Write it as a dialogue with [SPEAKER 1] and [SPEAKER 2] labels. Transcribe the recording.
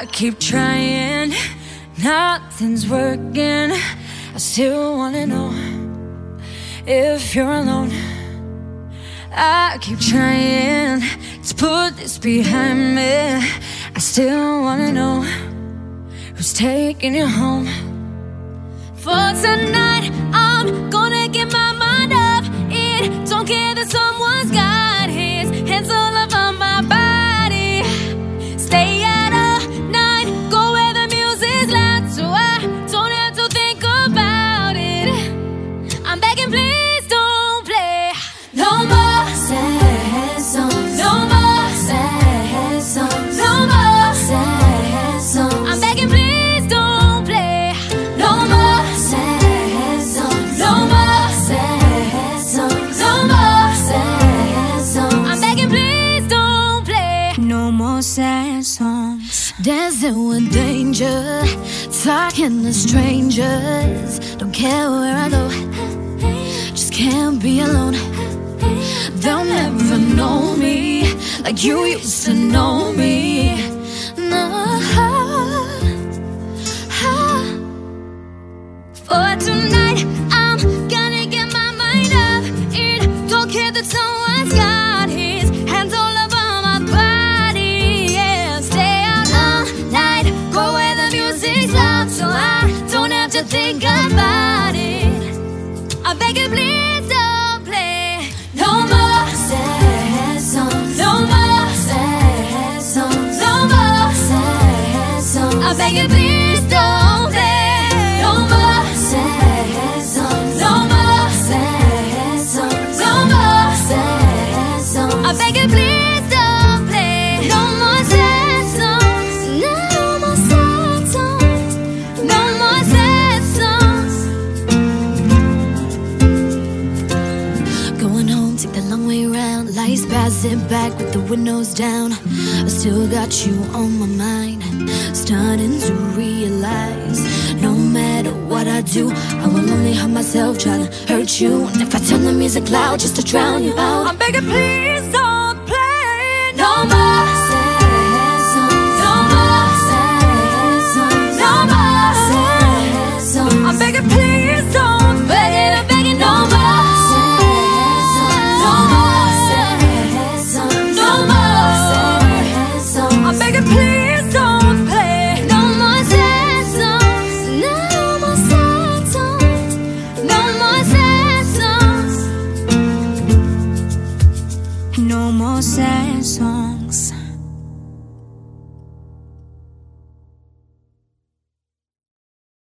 [SPEAKER 1] I keep trying, nothing's working. I still wanna know if you're alone. I keep trying to put this behind me. I still wanna know who's taking you home. For tonight, I'm gonna get my mind up. It don't care that someone's got his hands all over my body. Stay out all night, go where the music's loud, so I don't have to think about it. I'm begging, please don't play no more sad songs. No more sad songs. No more sad songs. I'm begging, please don't play no more sad songs. No more sad songs. No more sad songs. I'm begging, please don't play no more sad songs. Dancing with danger, talking to strangers. Don't care where I go, just can't be alone. They'll never know me like you used to know me. No. For tonight, I'm gonna get my mind up. It don't care that someone's got his hands all over my body. Yeah, stay out all night, go where the music's loud, so I don't have to think about it. I beg you, please don't play no more sad songs. No more sad songs. No more sad songs. I beg you, please don't play no more sad songs. No more sad songs. No more sad songs. I beg you, please don't play no more sad songs. No more sad songs. No more sad songs. Going home, take the long way round. Lights passing back with the windows down. I still got you on my mind. Starting to realize no matter what I do, I will only hurt myself trying to hurt you. And if I turn the music loud just to drown you out, I'm begging, please don't play no more sad songs. No more sad songs. No more sad songs. I'm begging, please don't. I'm begging, no more sad songs. No more sad songs. No more sad songs. I'm begging, please don't play no more sad songs. No more sad songs. No more sad songs. No more sad songs.